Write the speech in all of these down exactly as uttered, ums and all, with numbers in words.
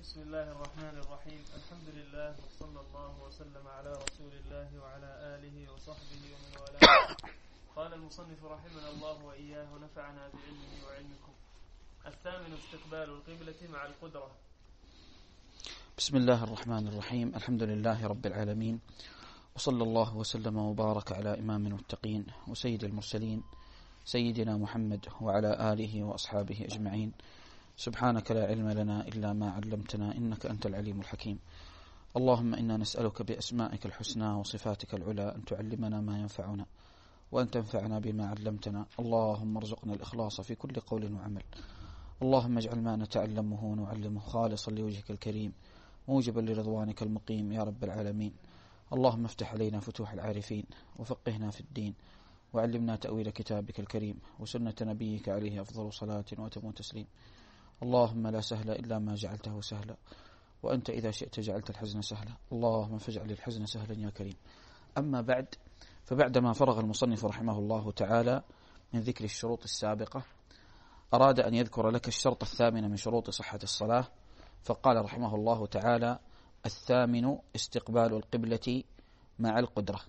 بسم الله الرحمن الرحيم. الحمد لله وصلى الله وسلم على رسول الله وعلى آله وصحبه ومن والاه. قال المصنف رحمنا الله وإياه ونفعنا بعلمه وعلمكم. الثامن استقبال القبلة مع القدرة. بسم الله الرحمن الرحيم. الحمد لله رب العالمين، وصلى الله وسلم وبارك على إمام المتقين وسيد المرسلين سيدنا محمد وعلى آله وأصحابه أجمعين. سبحانك لا علم لنا إلا ما علمتنا إنك أنت العليم الحكيم. اللهم إنا نسألك بأسمائك الحسنى وصفاتك العلى أن تعلمنا ما ينفعنا وأن تنفعنا بما علمتنا. اللهم ارزقنا الإخلاص في كل قول وعمل. اللهم اجعل ما نتعلمه ونعلمه خالصا لوجهك الكريم موجبا لرضوانك المقيم يا رب العالمين. اللهم افتح علينا فتوح العارفين وفقهنا في الدين وعلمنا تأويل كتابك الكريم وسنة نبيك عليه أفضل صلاة وأتم تسليم. اللهم لا سهل إلا ما جعلته سهلا وأنت إذا شئت جعلت الحزن سهلا. اللهم فاجعل الحزن سهلا يا كريم. أما بعد، فبعدما فرغ المصنف رحمه الله تعالى من ذكر الشروط السابقة أراد أن يذكر لك الشرط الثامن من شروط صحة الصلاة، فقال رحمه الله تعالى: الثامن استقبال القبلة مع القدرة.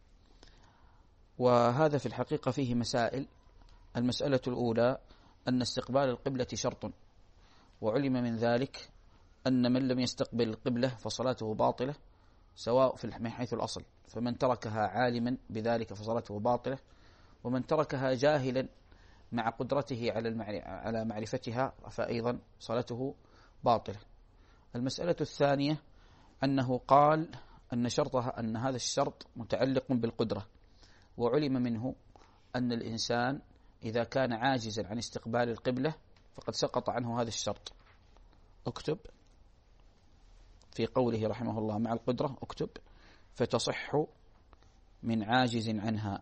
وهذا في الحقيقة فيه مسائل. المسألة الأولى أن استقبال القبلة شرط، وعلم من ذلك أن من لم يستقبل القبلة فصلاته باطلة سواء في من حيث الأصل، فمن تركها عالما بذلك فصلاته باطلة، ومن تركها جاهلا مع قدرته على على معرفتها فأيضا صلاته باطلة. المسألة الثانية أنه قال أن شرطها أن هذا الشرط متعلق بالقدرة، وعلم منه أن الإنسان إذا كان عاجزا عن استقبال القبلة فقد سقط عنه هذا الشرط. اكتب في قوله رحمه الله مع القدرة، اكتب: فتصح من عاجز عنها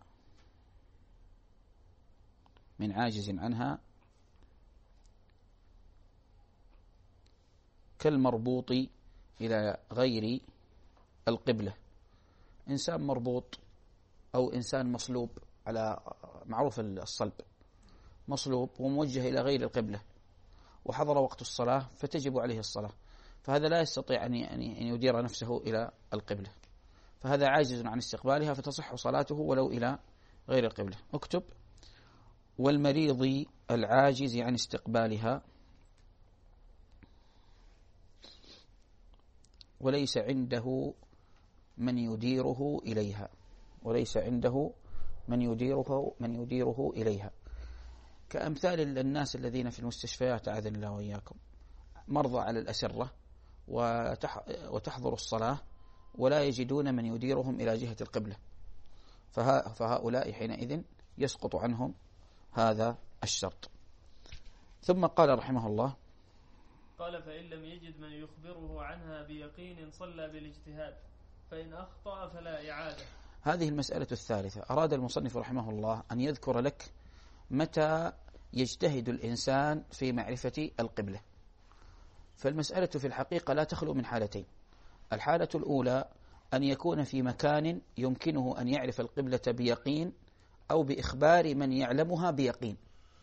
من عاجز عنها كالمربوط إلى غير القبلة. إنسان مربوط أو إنسان مصلوب، على معروف الصلب، مصلوب وموجه إلى غير القبلة وحضر وقت الصلاة فتجب عليه الصلاة، فهذا لا يستطيع أن يدير نفسه إلى القبلة، فهذا عاجز عن استقبالها فتصح صلاته ولو إلى غير القبلة. اكتب: والمريض العاجز عن استقبالها وليس عنده من يديره إليها وليس عنده من يديره من يديره إليها كأمثال الناس الذين في المستشفيات أعاذنا الله وإياكم، مرضى على الأسرة وتحضر الصلاة ولا يجدون من يديرهم إلى جهة القبلة، فهؤلاء حينئذ يسقط عنهم هذا الشرط. ثم قال رحمه الله: قال: فإن لم يجد من يخبره عنها بيقين صلى بالاجتهاد، فإن أخطأ فلا إعادة. هذه المسألة الثالثة. أراد المصنف رحمه الله أن يذكر لك متى يجتهد الإنسان في معرفة القبلة. فالمسألة في الحقيقة لا تخلو من حالتين. الحالة الأولى أن يكون في مكان يمكنه أن يعرف القبلة بيقين أو بإخبار من يعلمها بيقين،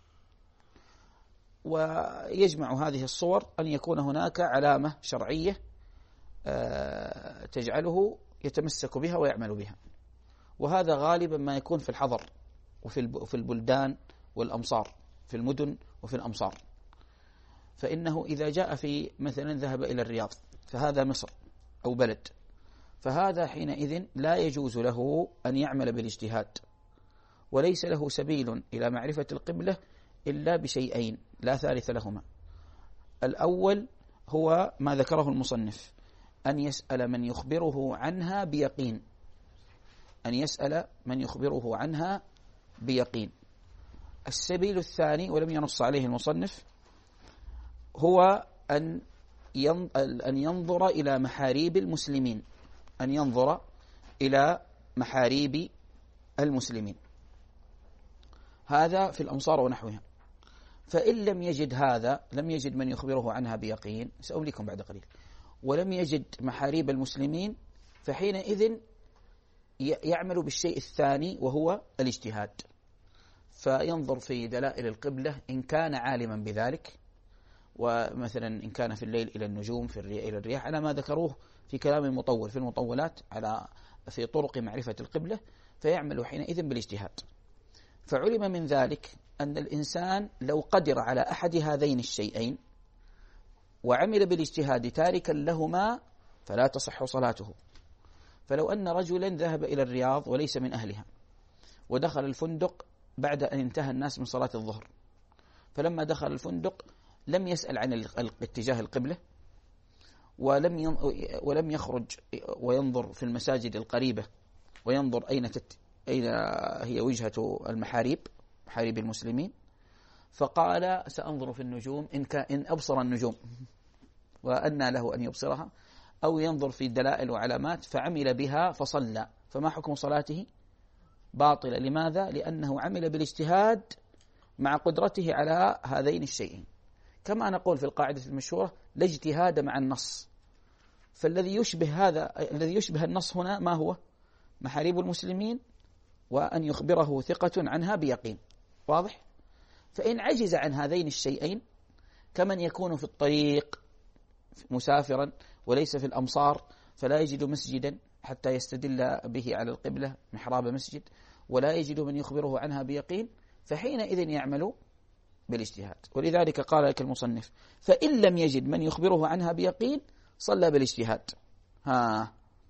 ويجمع هذه الصور أن يكون هناك علامة شرعية تجعله يتمسك بها ويعمل بها، وهذا غالبا ما يكون في الحضر وفي البلدان والأمصار، في المدن وفي الأمصار. فإنه إذا جاء في مثلا ذهب إلى الرياض فهذا مصر أو بلد، فهذا حينئذ لا يجوز له أن يعمل بالاجتهاد، وليس له سبيل إلى معرفة القبلة إلا بشيئين لا ثالث لهما. الأول هو ما ذكره المصنف، أن يسأل من يخبره عنها بيقين أن يسأل من يخبره عنها بيقين. السبيل الثاني ولم ينص عليه المصنف هو أن أن ينظر إلى محاريب المسلمين أن ينظر إلى محاريب المسلمين هذا في الأمصار ونحوها. فإن لم يجد هذا، لم يجد من يخبره عنها بيقين، سأوليكم بعد قليل، ولم يجد محاريب المسلمين، فحينئذ يعمل بالشيء الثاني وهو الاجتهاد، فينظر في دلائل القبلة إن كان عالما بذلك، ومثلا إن كان في الليل إلى النجوم، في إلى الرياح، على ما ذكروه في كلام المطول في المطولات على في طرق معرفة القبلة، فيعمل حينئذ بالاجتهاد. فعلم من ذلك أن الإنسان لو قدر على أحد هذين الشيئين وعمل بالاجتهاد تاركا لهما فلا تصح صلاته. فلو أن رجلا ذهب إلى الرياض وليس من أهلها ودخل الفندق بعد أن انتهى الناس من صلاة الظهر، فلما دخل الفندق لم يسأل عن اتجاه القبلة ولم ولم يخرج وينظر في المساجد القريبة وينظر أين تت أين هي وجهة المحاريب، محاريب المسلمين، فقال سأنظر في النجوم إن كان إن أبصر النجوم، وأنى له أن يبصرها، أو ينظر في دلائل وعلامات فعمل بها فصلى، فما حكم صلاته؟ باطلة. لماذا؟ لأنه عمل بالاجتهاد مع قدرته على هذين الشيئين. كما نقول في القاعدة المشهورة لا اجتهاد مع النص. فالذي يشبه هذا الذي يشبه النص هنا ما هو؟ محاريب المسلمين، وأن يخبره ثقة عنها بيقين. واضح؟ فإن عجز عن هذين الشيئين كمن يكون في الطريق مسافرا وليس في الأمصار فلا يجد مسجدا حتى يستدل به على القبلة محراب مسجد، ولا يجد من يخبره عنها بيقين، فحينئذ يعمل بالاجتهاد. ولذلك قال لك المصنف فإن لم يجد من يخبره عنها بيقين صلى بالاجتهاد. ها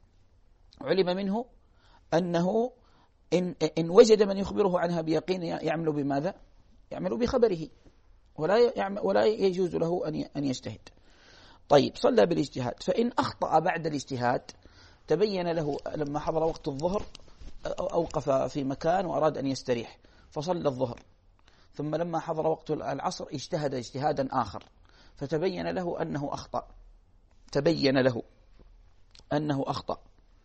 علم منه أنه إن, إن وجد من يخبره عنها بيقين يعمل بماذا؟ يعمل بخبره، ولا يعمل ولا يجوز له أن أن يجتهد. طيب صلى بالاجتهاد. فإن أخطأ بعد الاجتهاد تبين له لما حضر وقت الظهر أوقف في مكان وأراد أن يستريح فصلى الظهر، ثم لما حضر وقت العصر اجتهد اجتهادا آخر فتبين له أنه أخطأ تبين له أنه أخطأ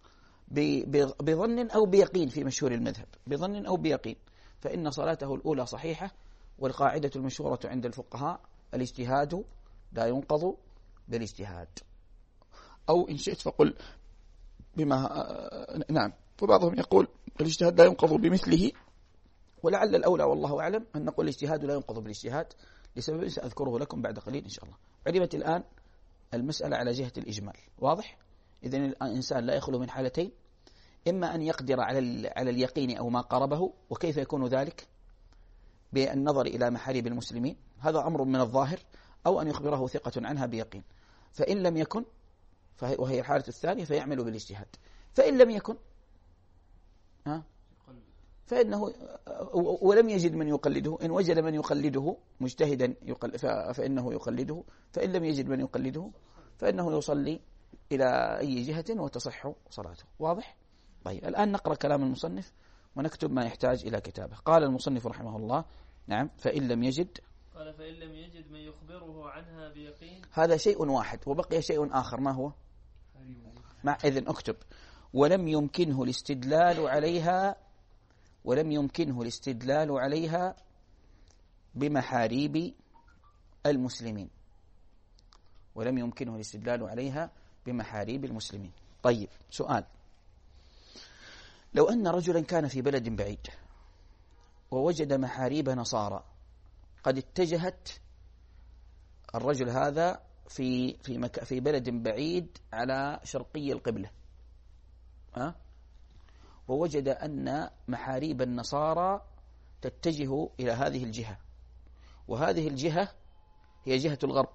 بظن أو بيقين في مشهور المذهب، بظن أو بيقين، فإن صلاته الأولى صحيحة. والقاعدة المشهورة عند الفقهاء الاجتهاد لا ينقض بالاجتهاد، أو إن شئت فقل بما نعم. وبعضهم يقول الاجتهاد لا ينقض بمثله، ولعل الأولى والله أعلم أن نقول الاجتهاد لا ينقض بالاجتهاد لسبب سأذكره لكم بعد قليل إن شاء الله. علمت الآن المسألة على جهة الإجمال. واضح؟ إذن الإنسان لا يخلو من حالتين، إما أن يقدر على على اليقين أو ما قربه، وكيف يكون ذلك؟ بالنظر إلى محاريب المسلمين، هذا أمر من الظاهر، أو أن يخبره ثقة عنها بيقين. فإن لم يكن وهي الحالة الثانية فيعمل بالاجتهاد. فإن لم يكن ها فإنه ولم يجد من يقلده، إن وجد من يقلده مجتهدا يقل فإنه يقلده، فإن لم يجد من يقلده فإنه يصلي إلى أي جهة وتصح صلاته. واضح؟ طيب الآن نقرأ كلام المصنف ونكتب ما يحتاج إلى كتابه. قال المصنف رحمه الله نعم فإن لم يجد قال فإن لم يجد من يخبره عنها بيقين. هذا شيء واحد، وبقي شيء آخر ما هو؟ مع إذن أكتب ولم يمكنه الاستدلال عليها ولم يمكنه الاستدلال عليها بمحاريب المسلمين ولم يمكنه الاستدلال عليها بمحاريب المسلمين. طيب سؤال، لو أن رجلا كان في بلد بعيد ووجد محاريب نصارى قد اتجهت، الرجل هذا في في مك في بلد بعيد على شرقي القبلة، ها؟ ووجد أن محاريب النصارى تتجه إلى هذه الجهة، وهذه الجهة هي جهة الغرب،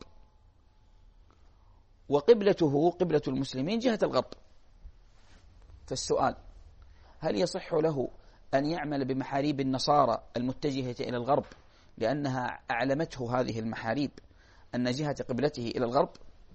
وقبلته قبلة المسلمين جهة الغرب. فالسؤال، هل يصح له أن يعمل بمحاريب النصارى المتجهة إلى الغرب لأنها أعلمته هذه المحاريب أن جهة قبلته إلى الغرب؟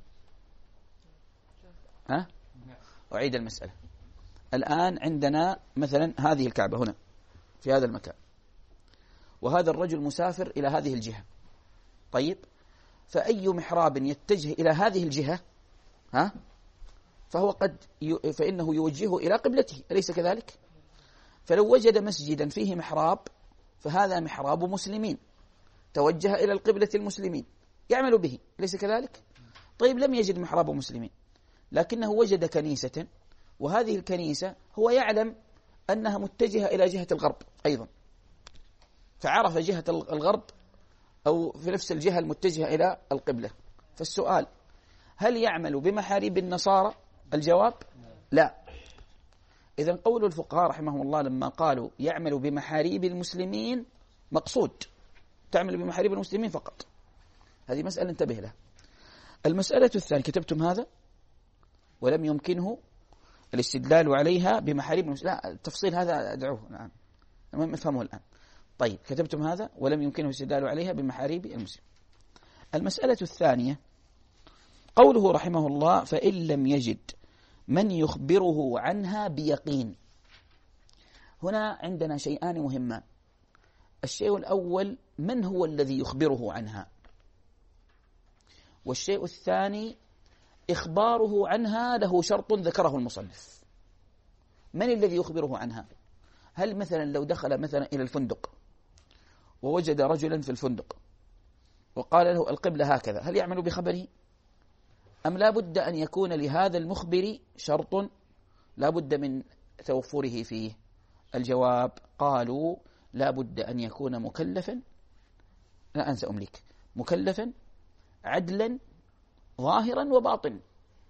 ها؟ أعيد المسألة. الآن عندنا مثلا هذه الكعبة هنا في هذا المكان، وهذا الرجل مسافر إلى هذه الجهة. طيب فأي محراب يتجه إلى هذه الجهة ها فهو قد ي... فإنه يوجهه إلى قبلته، أليس كذلك؟ فلو وجد مسجدا فيه محراب فهذا محراب مسلمين توجه إلى القبلة المسلمين يعمل به، أليس كذلك؟ طيب لم يجد محراب مسلمين لكنه وجد كنيسة، وهذه الكنيسة هو يعلم أنها متجهة إلى جهة الغرب أيضا، فعرف جهة الغرب أو في نفس الجهة المتجهة إلى القبلة. فالسؤال: هل يعمل بمحاريب النصارى؟ الجواب: لا. إذن قول الفقهاء رحمهم الله لما قالوا يعمل بمحاريب المسلمين مقصود تعمل بمحاريب المسلمين فقط. هذه مسألة انتبه لها. المسألة الثانية: كتبتم هذا ولم يمكنه الاستدلال عليها بمحاريب المسلمين. لا، التفصيل هذا أدعوه الآن، المهم افهمه الآن. طيب، كتبتم هذا ولم يمكنه الاستدلال عليها بمحاريب المسلمين. المسألة الثانية قوله رحمه الله: فإن لم يجد من يخبره عنها بيقين. هنا عندنا شيئان مهمان. الشيء الأول: من هو الذي يخبره عنها؟ والشيء الثاني: إخباره عنها له شرط ذكره المصنف. من الذي يخبره عنها؟ هل مثلا لو دخل مثلا إلى الفندق ووجد رجلا في الفندق وقال له القبلة هكذا، هل يعمل بخبره؟ أم لا بد أن يكون لهذا المخبر شرط لا بد من توفره فيه؟ الجواب: قالوا لا بد أن يكون مكلفا، لا أنسى أملك، مكلفا عدلا ظاهرا وباطنا،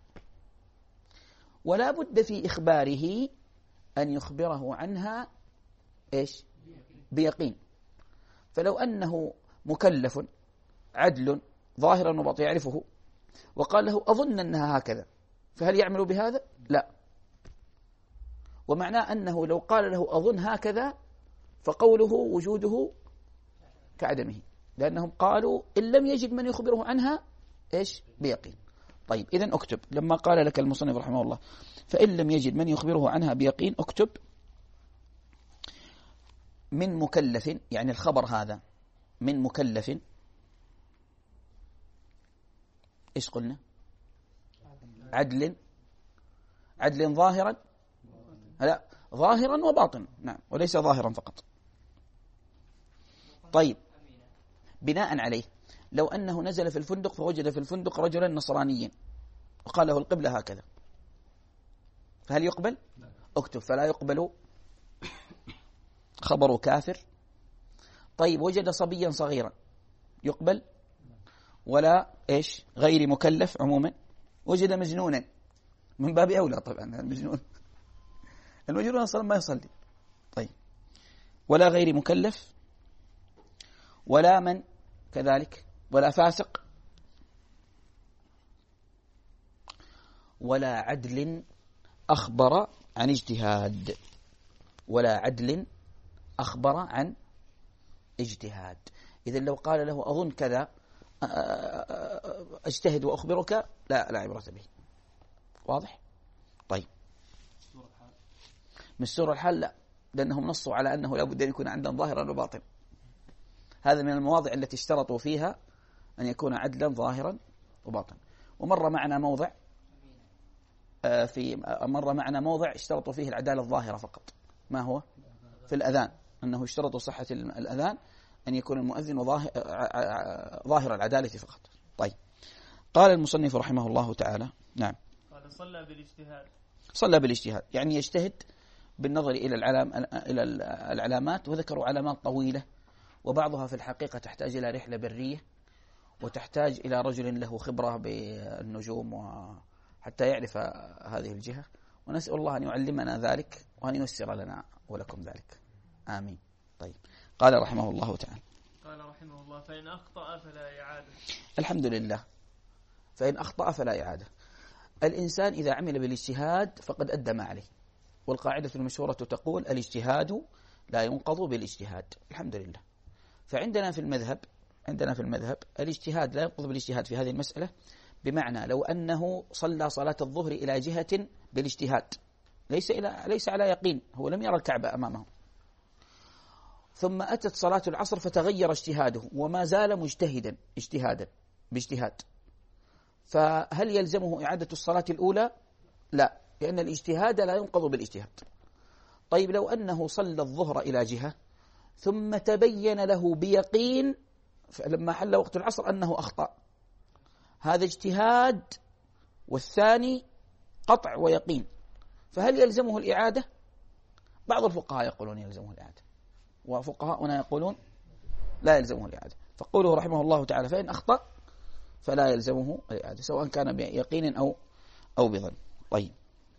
ولا بد في إخباره أن يخبره عنها إيش؟ بيقين. فلو أنه مكلف عدل ظاهرا وباطنا يعرفه وقال له أظن أنها هكذا، فهل يعمل بهذا؟ لا. ومعناه أنه لو قال له أظن هكذا فقوله وجوده كعدمه، لأنهم قالوا إن لم يجد من يخبره عنها إيش؟ بيقين. طيب، إذن أكتب لما قال لك المصنف رحمه الله: فإن لم يجد من يخبره عنها بيقين، أكتب من مكلف، يعني الخبر هذا من مكلف، إيش قلنا؟ عدل عدل ظاهرا، لا ظاهرا وباطنا، نعم، وليس ظاهرا فقط. طيب، بناء عليه لو أنه نزل في الفندق فوجد في الفندق رجلا نصرانيا وقال له القبلة هكذا، فهل يقبل؟ اكتب: فلا يقبل خبر كافر. طيب، وجد صبيا صغيرا، يقبل؟ ولا إيش؟ غير مكلف عموما. وجد مجنونا، من باب أولى طبعا، المجنون المجنون أصلا ما يصلي. طيب، ولا غير مكلف، ولا من كذلك، ولا فاسق، ولا عدل أخبر عن اجتهاد، ولا عدل أخبر عن اجتهاد. إذن لو قال له أظن كذا أجتهد وأخبرك، لا لا عبرة به. واضح؟ طيب، من سورة الحال لا، لأنهم نصوا على أنه لا بد أن يكون عندهم ظاهرا وباطن. هذا من المواضع التي اشترطوا فيها أن يكون عدلا ظاهرا وباطن. ومر معنا موضع في مر معنا موضع اشترطوا فيه العدالة الظاهرة فقط. ما هو؟ في الأذان، أنه اشترط صحة الأذان أن يكون المؤذن ظاهر العدالة فقط. طيب، قال المصنف رحمه الله تعالى: نعم، قال صلى بالاجتهاد. صلى بالاجتهاد يعني يجتهد بالنظر إلى العلام إلى العلامات، وذكروا علامات طويلة، وبعضها في الحقيقة تحتاج إلى رحلة برية، وتحتاج إلى رجل له خبرة بالنجوم وحتى يعرف هذه الجهة. ونسأل الله أن يعلمنا ذلك وأن ييسر لنا ولكم ذلك، آمين. طيب، قال رحمه الله تعالى: قال رحمه الله: فإن أخطأ فلا إعادة. الحمد لله. فإن أخطأ فلا إعادة. الإنسان إذا عمل بالاجتهاد فقد أدى ما عليه، والقاعدة المشهورة تقول: الاجتهاد لا ينقض بالاجتهاد. الحمد لله. فعندنا في المذهب عندنا في المذهب الاجتهاد لا ينقض بالاجتهاد في هذه المسألة، بمعنى لو أنه صلى صلاة الظهر إلى جهة بالاجتهاد، ليس إلى ليس على يقين، هو لم يرى الكعبة أمامه، ثم أتت صلاة العصر فتغير اجتهاده وما زال مجتهدا اجتهادا باجتهاد، فهل يلزمه إعادة الصلاة الأولى؟ لا، لأن الاجتهاد لا ينقض بالاجتهاد. طيب، لو أنه صلى الظهر إلى جهة ثم تبين له بيقين لما حل وقت العصر أنه أخطأ، هذا اجتهاد والثاني قطع ويقين، فهل يلزمه الإعادة؟ بعض الفقهاء يقولون يلزمه الإعادة، وفقهاؤنا يقولون لا يلزمه الإعادة. فقوله رحمه الله تعالى فإن أخطأ فلا يلزمه الإعادة سواء كان بيقين أو أو بظن. طيب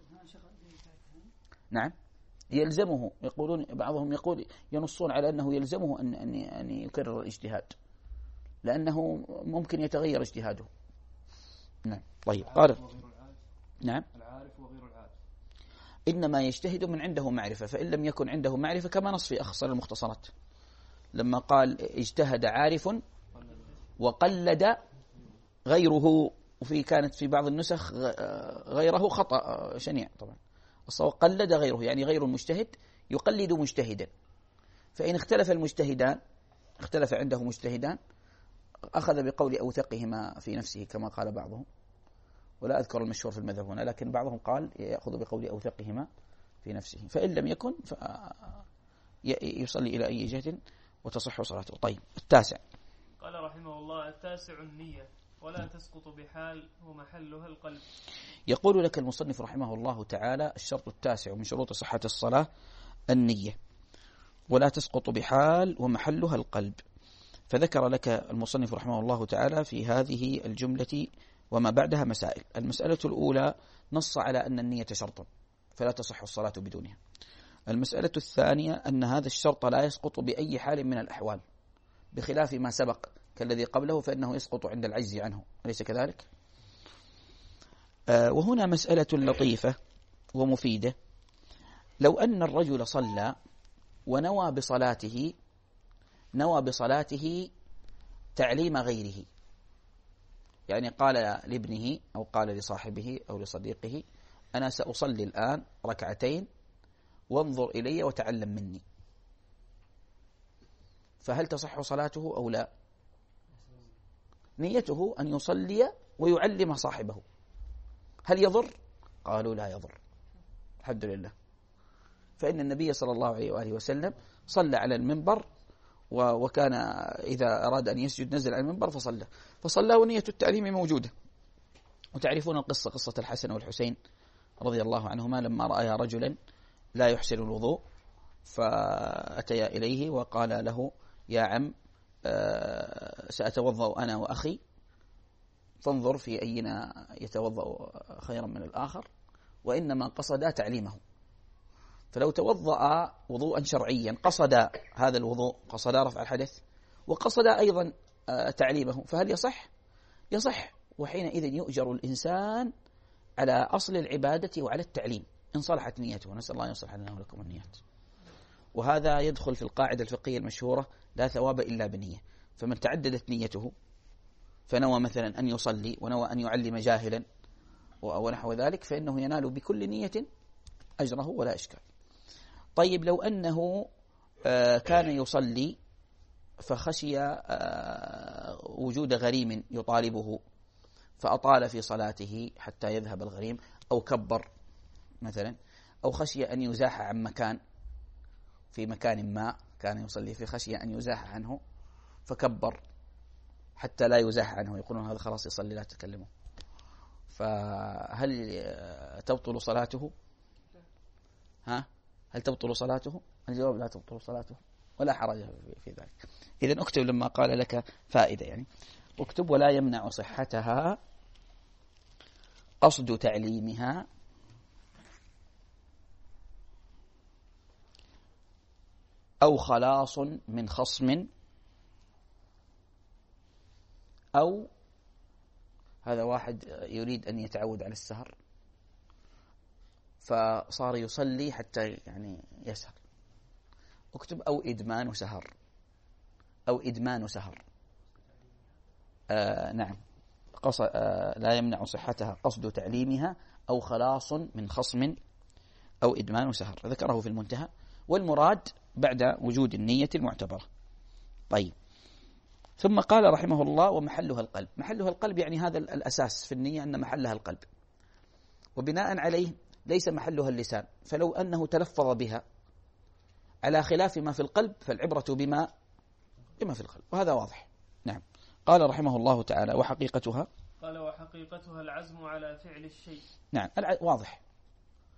نعم يلزمه، يقولون بعضهم يقول ينصون على أنه يلزمه أن أن أن يكرر الاجتهاد لأنه ممكن يتغير اجتهاده. نعم. طيب قال نعم العارف وغير العارف إنما يجتهد من عنده معرفة، فإن لم يكن عنده معرفة كما نص في أخصر المختصرات لما قال اجتهد عارف وقلد غيره، وفي كانت في بعض النسخ غيره خطأ شنيع طبعا، الصواب قلد غيره يعني غير المجتهد يقلد مجتهدا، فإن اختلف المجتهدان اختلف عنده مجتهدان أخذ بقول أوثقهما في نفسه كما قال بعضهم، ولا أذكر المشهور في المذهب هنا، لكن بعضهم قال يأخذ بقول أوثقهما في نفسه، فإن لم يكن يصلي إلى أي جهة وتصح صلاته. طيب التاسع قال رحمه الله التاسع النية ولا تسقط بحال ومحلها القلب. يقول لك المصنف رحمه الله تعالى الشرط التاسع من شروط صحة الصلاة النية، ولا تسقط بحال ومحلها القلب. فذكر لك المصنف رحمه الله تعالى في هذه الجملة وما بعدها مسائل. المسألة الأولى نص على أن النية شرط فلا تصح الصلاة بدونها. المسألة الثانية أن هذا الشرط لا يسقط بأي حال من الأحوال، بخلاف ما سبق كالذي قبله فإنه يسقط عند العجز عنه، أليس كذلك؟ آه وهنا مسألة لطيفة ومفيدة. لو أن الرجل صلى ونوى بصلاته نوى بصلاته تعليم غيره، يعني قال لابنه أو قال لصاحبه أو لصديقه أنا سأصلي الآن ركعتين وانظر إلي وتعلم مني، فهل تصح صلاته أو لا؟ نيته أن يصلي ويعلم صاحبه، هل يضر؟ قالوا لا يضر الحمد لله، فإن النبي صلى الله عليه وآله وسلم صلى على المنبر وكان إذا أراد أن يسجد نزل على المنبر فصلى فصلى ونية التعليم موجودة. وتعرفون القصة، قصة الحسن والحسين رضي الله عنهما لما رأيا رجلا لا يحسن الوضوء فأتيا إليه وقال له يا عم سأتوضأ أنا وأخي فانظر في أينا يتوضأ خيرا من الآخر، وإنما قصدا تعليمه. فلو توضأ وضوءا شرعيا قصد هذا الوضوء، قصد رفع الحدث وقصد أيضا تعليمه، فهل يصح؟ يصح، وحينئذ يؤجر الإنسان على أصل العبادة وعلى التعليم إن صلحت نيته، نسأل الله أن يصلح لنا ولكم النيات. وهذا يدخل في القاعدة الفقهية المشهورة لا ثواب إلا بنية، فمن تعددت نيته فنوى مثلا أن يصلي ونوى أن يعلم جاهلا ونحو ذلك فإنه ينال بكل نية أجره ولا إشكال. طيب لو أنه كان يصلي فخشي وجود غريم يطالبه فأطال في صلاته حتى يذهب الغريم، أو كبر مثلا، أو خشي أن يزاح عن مكان في مكان ما كان يصلي في، خشي أن يزاح عنه فكبر حتى لا يزاح عنه، يقولون هذا خلاص يصلي لا تكلمه، فهل تبطل صلاته؟ ها هل تبطل صلاته؟ الجواب لا تبطل صلاته ولا حرج في ذلك. إذن اكتب لما قال لك فائدة، يعني اكتب ولا يمنع صحتها قصد تعليمها أو خلاص من خصم، أو هذا واحد يريد أن يتعود على السهر فصار يصلي حتى يعني يسهر، اكتب أو إدمان سهر، أو إدمان سهر. آه نعم قص... آه لا يمنع صحتها قصد تعليمها أو خلاص من خصم أو إدمان سهر، ذكره في المنتهى، والمراد بعد وجود النية المعتبرة. طيب ثم قال رحمه الله ومحلها القلب. محلها القلب يعني هذا الأساس في النية أن محلها القلب، وبناء عليه ليس محلها اللسان، فلو أنه تلفظ بها على خلاف ما في القلب فالعبرة بما بما في القلب، وهذا واضح. نعم قال رحمه الله تعالى وحقيقتها، قال وحقيقتها العزم على فعل الشيء. نعم واضح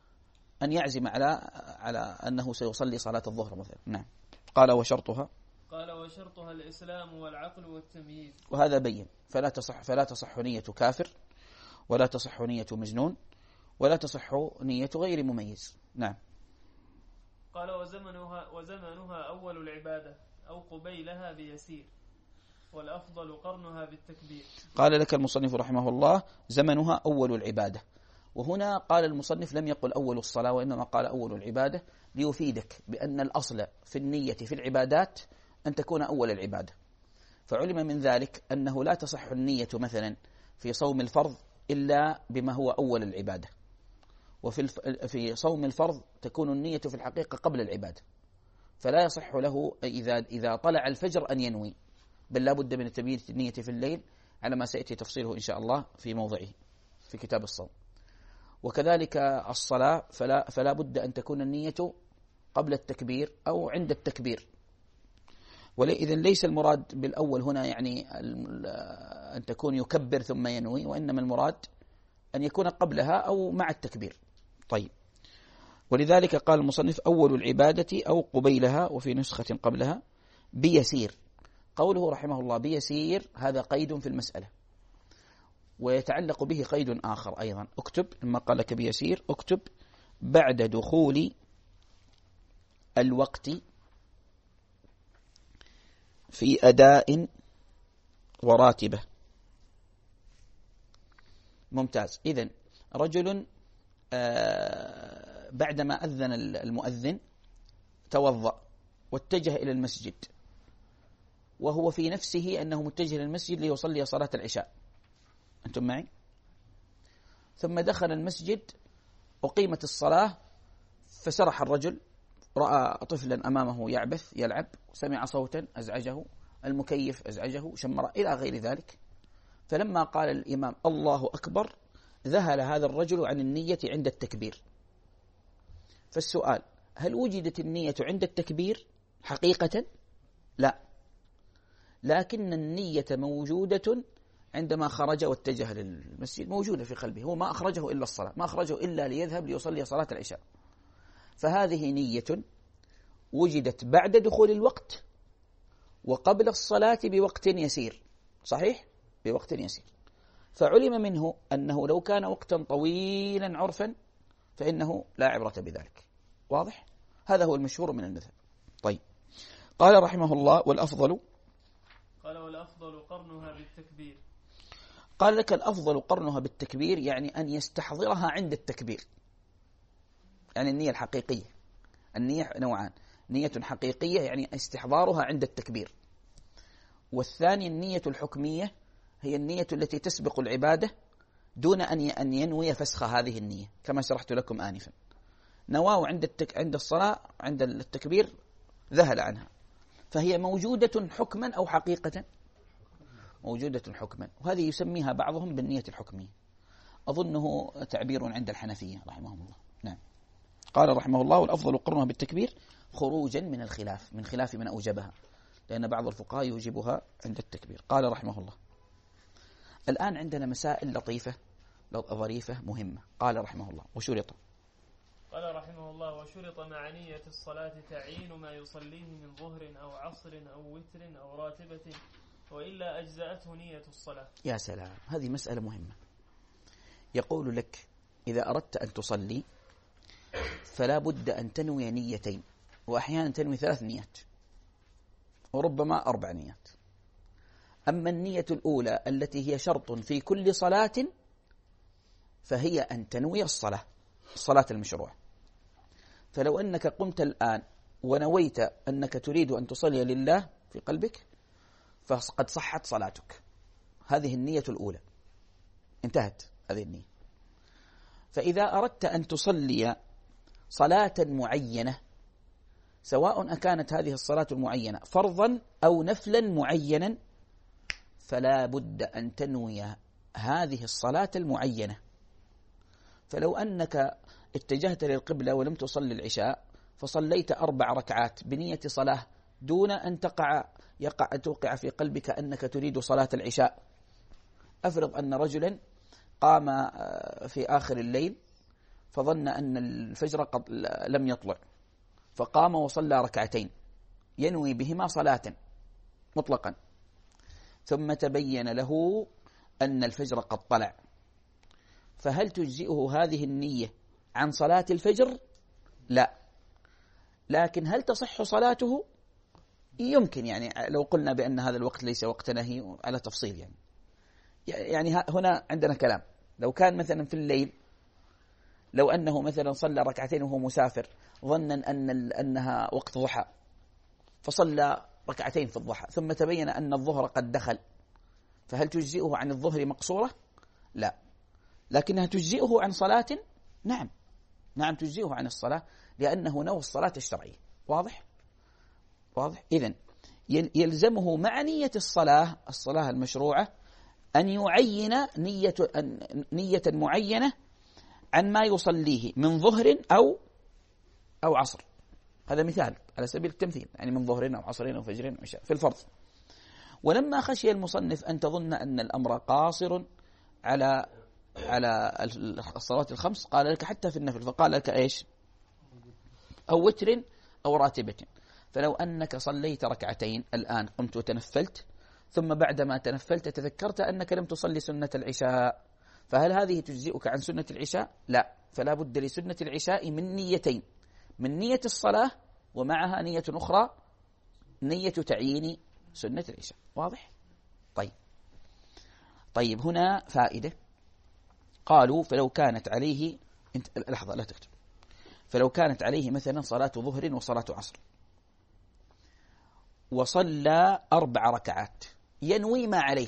أن يعزم على على أنه سيصلي صلاة الظهر مثلا. نعم قال وشرطها، قال وشرطها الإسلام والعقل والتمييز. وهذا بين، فلا تصح فلا تصح نية كافر، ولا تصح نية مجنون، ولا تصح نية غير مميز. نعم. قال وزمنها وزمنها أول العبادة أو قبيلها بيسير، والأفضل قرنها بالتكبير. قال لك المصنف رحمه الله زمنها أول العبادة، وهنا قال المصنف لم يقل أول الصلاة، وإنما قال أول العبادة ليفيدك بأن الأصل في النية في العبادات أن تكون أول العبادة. فعلم من ذلك أنه لا تصح النية مثلا في صوم الفرض إلا بما هو أول العبادة، وفي في صوم الفرض تكون النية في الحقيقة قبل العبادة، فلا يصح له إذا إذا طلع الفجر أن ينوي، بل لا بد من تبييت النية في الليل على ما سيأتي تفصيله إن شاء الله في موضعه في كتاب الصوم. وكذلك الصلاة فلا فلا بد أن تكون النية قبل التكبير أو عند التكبير. وإذن ليس المراد بالأول هنا يعني أن تكون يكبر ثم ينوي، وإنما المراد أن يكون قبلها أو مع التكبير. طيب، ولذلك قال المصنف أول العبادة أو قبيلها، وفي نسخة قبلها بيسير. قوله رحمه الله بيسير هذا قيد في المسألة، ويتعلق به قيد آخر أيضا. اكتب لما قال لك بيسير، اكتب بعد دخول الوقت في أداء وراتبة. ممتاز. إذن رجل بعدما أذن المؤذن توضأ واتجه إلى المسجد، وهو في نفسه أنه متجه إلى المسجد ليصلي صلاة العشاء. أنتم معي؟ ثم دخل المسجد وقيمت الصلاة، فسرح الرجل، رأى طفلا أمامه يعبث يلعب، سمع صوتا أزعجه، المكيف أزعجه، شمر إلى غير ذلك. فلما قال الإمام الله أكبر ذهل هذا الرجل عن النية عند التكبير. فالسؤال: هل وجدت النية عند التكبير حقيقة؟ لا، لكن النية موجودة عندما خرج واتجه للمسجد، موجودة في قلبه، هو ما أخرجه إلا الصلاة، ما أخرجه إلا ليذهب ليصلي صلاة العشاء. فهذه نية وجدت بعد دخول الوقت وقبل الصلاة بوقت يسير، صحيح؟ بوقت يسير. فعلم منه أنه لو كان وقتا طويلا عرفا فإنه لا عبرة بذلك. واضح؟ هذا هو المشهور من المذهب. طيب، قال رحمه الله والأفضل قال والأفضل قرنها بالتكبير. قال لك الأفضل قرنها بالتكبير، يعني أن يستحضرها عند التكبير، يعني النية الحقيقية. النية نوعان: نية حقيقية يعني استحضارها عند التكبير، والثاني النية الحكمية، هي النية التي تسبق العبادة دون أن ينوي فسخ هذه النية، كما شرحت لكم آنفا. نواه عند التك... عند الصلاة عند التكبير ذهل عنها، فهي موجودة حكما أو حقيقة؟ موجودة حكما، وهذه يسميها بعضهم بالنية الحكمية. أظنه تعبير عند الحنفية رحمهم الله. نعم. قال رحمه الله والأفضل قرنها بالتكبير خروجا من الخلاف، من خلاف من أوجبها، لأن بعض الفقهاء يوجبها عند التكبير. قال رحمه الله: الآن عندنا مسائل لطيفة ظريفة مهمة. قال رحمه الله: وشرط. قال رحمه الله: وشرط مع نية الصلاة تعيين ما يصليه من ظهر أو عصر أو وتر أو راتبة، وإلا أجزأته نية الصلاة. يا سلام، هذه مسألة مهمة. يقول لك إذا أردت أن تصلي فلا بد أن تنوي نيتين، وأحيانا تنوي ثلاث نيات، وربما أربع نيات. أما النية الأولى التي هي شرط في كل صلاة فهي أن تنوي الصلاة، الصلاة المشروع. فلو أنك قمت الآن ونويت أنك تريد أن تصلي لله في قلبك فقد صحت صلاتك، هذه النية الأولى، انتهت هذه النية. فإذا أردت أن تصلي صلاة معينة، سواء أكانت هذه الصلاة المعينة فرضا أو نفلا معينا، فلا بد أن تنوي هذه الصلاة المعينة. فلو أنك اتجهت للقبلة ولم تصلي العشاء فصليت أربع ركعات بنية صلاة دون أن تقع يقع توقع في قلبك أنك تريد صلاة العشاء. أفرض أن رجلا قام في آخر الليل فظن أن الفجر قد لم يطلع، فقام وصلى ركعتين ينوي بهما صلاة، مطلقا، ثم تبين له أن الفجر قد طلع، فهل تجزئه هذه النية عن صلاة الفجر؟ لا. لكن هل تصح صلاته؟ يمكن، يعني لو قلنا بأن هذا الوقت ليس وقت نهي على تفصيل، يعني يعني هنا عندنا كلام. لو كان مثلا في الليل، لو أنه مثلا صلى ركعتين وهو مسافر ظنا أن أنها وقت ضحى، فصلى ركعتين في الضحى ثم تبين أن الظهر قد دخل، فهل تجزئه عن الظهر مقصورة؟ لا. لكنها تجزئه عن صلاة؟ نعم، نعم تجزئه عن الصلاة، لأنه نوى الصلاة الشرعية. واضح؟ واضح؟ إذن يلزمه مع نية الصلاة الصلاة المشروعة أن يعين نية نية معينة عن ما يصليه من ظهر أو أو عصر. هذا مثال على سبيل التمثيل، يعني من ظهر أو عصر أو فجر أو عشاء في الفرض. ولما خشي المصنف أن تظن أن الأمر قاصر على على الصلوات الخمس قال لك حتى في النفل، فقال لك إيش؟ أو وتر أو راتبة. فلو أنك صليت ركعتين الآن قمت وتنفلت، ثم بعدما تنفلت تذكرت أنك لم تصلي سنة العشاء، فهل هذه تجزئك عن سنة العشاء؟ لا. فلا بد لسنة العشاء من نيتين، من نية الصلاة ومعها نية أخرى، نية تعيين سنة العشاء. واضح؟ طيب طيب هنا فائدة. قالوا فلو كانت عليه، انت لحظة لا تكتب، فلو كانت عليه مثلا صلاة ظهر وصلاة عصر، وصلى أربع ركعات ينوي ما عليه.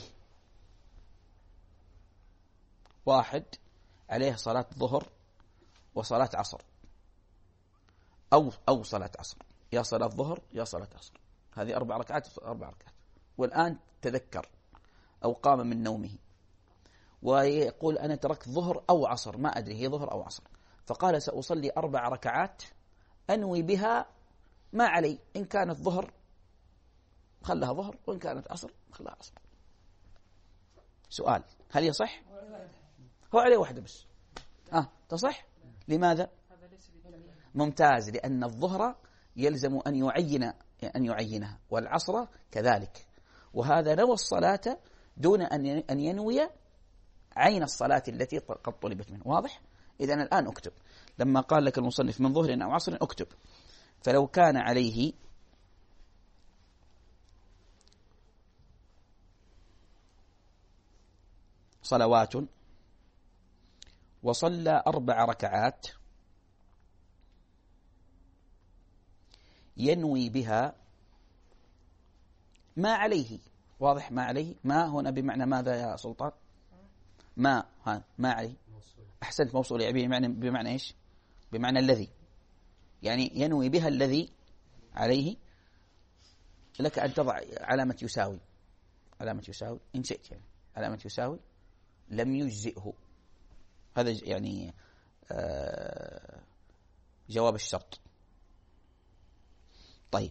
واحد عليه صلاة ظهر وصلاة عصر، أو أو صلاة عصر، يا صلاة ظهر يا صلاة عصر، هذه أربع ركعات أربع ركعات، والآن تذكر أو قام من نومه ويقول أنا تركت ظهر أو عصر، ما أدري هي ظهر أو عصر، فقال سأصلي أربع ركعات أنوي بها ما علي، إن كانت ظهر خلها ظهر، وإن كانت عصر خلها عصر. سؤال، هل يصح؟ هو عليه واحدة بس. آه تصح؟ لماذا؟ ممتاز، لأن الظهر يلزم أن يعين أن يعينها، والعصر كذلك، وهذا نوى الصلاة دون أن ينوي عين الصلاة التي قد طلبت منه. واضح؟ إذن الآن اكتب، لما قال لك المصنف من ظهر أو عصر اكتب فلو كان عليه صلوات وصلى أربع ركعات ينوي بها ما عليه. واضح؟ ما عليه، ما هنا بمعنى ماذا يا سلطان؟ ما ها ما عليه. أحسنت، موصول، يعني بمعنى بمعنى إيش؟ بمعنى الذي، يعني ينوي بها الذي عليه. لك أن تضع علامة يساوي، علامة يساوي إن شئت، يعني علامة يساوي لم يجزئه. هذا يعني آه جواب الشرط. طيب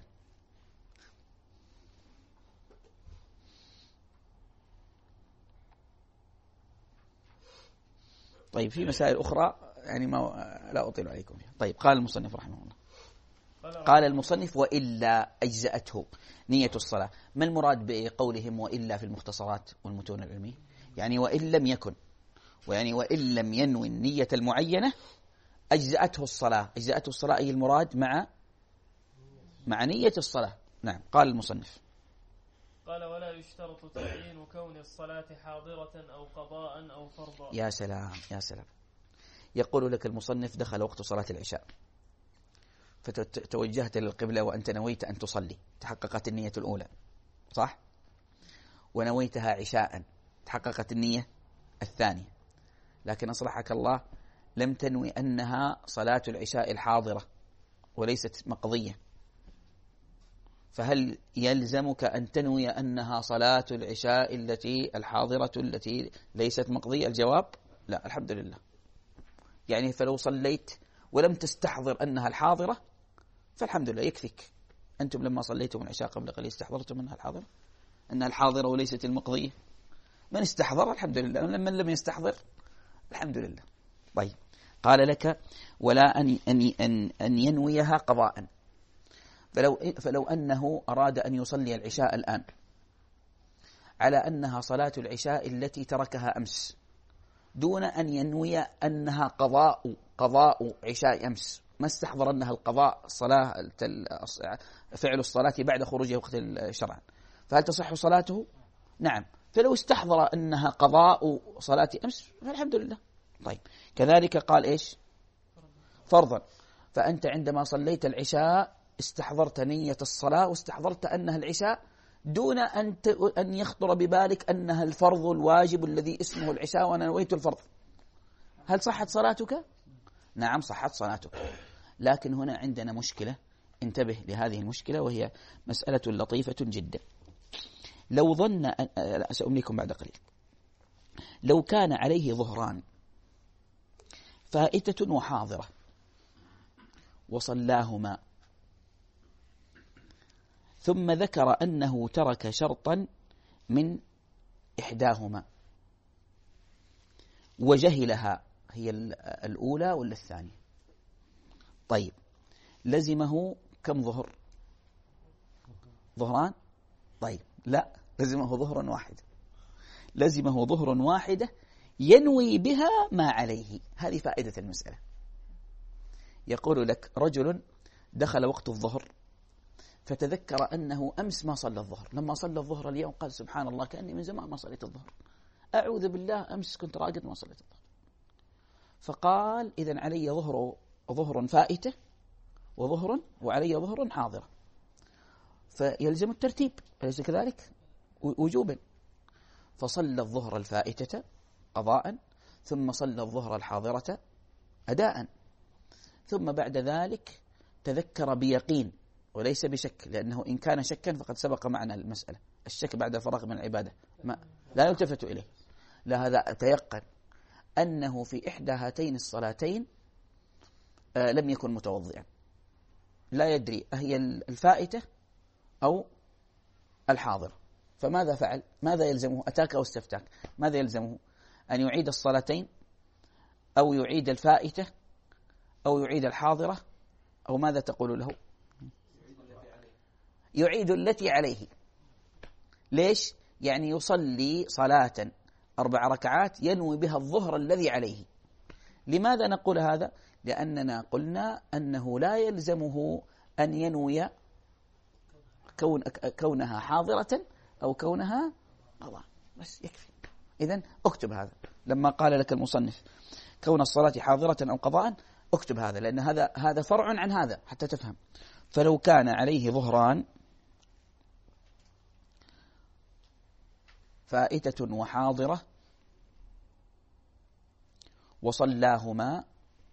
طيب في مسائل أخرى يعني ما لا أطيل عليكم فيها. طيب قال المصنف رحمه الله، قال المصنف وإلا أجزأته نية الصلاة. ما المراد بقولهم وإلا في المختصرات والمتون العلمية؟ يعني وإن لم يكن، ويعني وإن لم ينوي النية المعينة أجزأته الصلاة. أجزأته الصلاة أي المراد مع مع نية الصلاة. نعم. قال المصنف قال ولا يشترط تعيين كون الصلاة حاضرة أو قضاء أو فرضا. يا سلام يا سلام. يقول لك المصنف دخل وقت صلاة العشاء، فتوجهت للقبلة وأنت نويت أن تصلي، تحققت النية الأولى صح؟ ونويتها عشاء، تحققت النية الثانية، لكن أصلحك الله لم تنوي أنها صلاة العشاء الحاضرة وليست مقضية، فهل يلزمك أن تنوي أنها صلاة العشاء التي الحاضرة التي ليست مقضية؟ الجواب لا، الحمد لله. يعني فلو صليت ولم تستحضر أنها الحاضرة فالحمد لله يكفيك. أنتم لما صليتم العشاء قبل قليل استحضرتم أنها الحاضرة، أنها الحاضرة وليست المقضية. من استحضر الحمد لله، من لم يستحضر الحمد لله. طيب قال لك ولا أن, أن, أن, أن ينويها قضاء. فلو, فلو أنه أراد أن يصلي العشاء الآن على أنها صلاة العشاء التي تركها أمس دون أن ينوي أنها قضاء قضاء عشاء أمس، ما استحضر أنها القضاء صلاة فعل الصلاة بعد خروج وقت الشرع، فهل تصح صلاته؟ نعم. فلو استحضر أنها قضاء صلاة أمس فالحمد لله. طيب كذلك قال إيش؟ فرضا. فأنت عندما صليت العشاء استحضرت نية الصلاة واستحضرت أنها العشاء دون أن أن يخطر ببالك أنها الفرض الواجب الذي اسمه العشاء وأنا نويت الفرض، هل صحت صلاتك؟ نعم صحت صلاتك. لكن هنا عندنا مشكلة، انتبه لهذه المشكلة، وهي مسألة لطيفة جدا. لو ظن أن... سأمليكم بعد قليل. لو كان عليه ظهران فائتة وحاضرة وصلاهما، ثم ذكر أنه ترك شرطا من إحداهما وجهلها، هي الأولى ولا الثانية؟ طيب لزمه كم ظهر؟ ظهران؟ طيب لا، لزمه ظهر واحد، لزمه ظهر واحدة ينوي بها ما عليه. هذه فائدة المسألة. يقول لك رجل دخل وقت الظهر فتذكر أنه أمس ما صلى الظهر، لما صلى الظهر اليوم قال سبحان الله كأني من زمان ما صليت الظهر، أعوذ بالله أمس كنت راقد ما صليت الظهر. فقال إذن علي ظهر ظهر فائتة وظهر وعلي ظهر حاضرة، فيلزم الترتيب، أليس كذلك؟ وجوبا. فصلى الظهر الفائتة قضاء، ثم صلى الظهر الحاضرة أداء، ثم بعد ذلك تذكر بيقين وليس بشك، لأنه إن كان شكا فقد سبق معنا المسألة، الشك بعد الفراغ من العبادة ما لا يلتفت إليه. لا، هذا تيقن أنه في إحدى هاتين الصلاتين آه لم يكن متوضئا، لا يدري أهي الفائتة أو الحاضر، فماذا فعل؟ ماذا يلزمه؟ أتاك أو استفتاك، ماذا يلزمه؟ أن يعيد الصلاتين أو يعيد الفائتة أو يعيد الحاضرة، أو ماذا تقول له؟ يعيد التي عليه. ليش؟ يعني يصلي صلاة أربع ركعات ينوي بها الظهر الذي عليه. لماذا نقول هذا؟ لأننا قلنا أنه لا يلزمه أن ينوي كون كونها حاضرة أو كونها قضاء، بس يكفي. إذن اكتب هذا لما قال لك المصنف كون الصلاة حاضرة أو قضاء، اكتب هذا، لأن هذا هذا فرع عن هذا حتى تفهم. فلو كان عليه ظهران فائتة وحاضرة وصلاهما،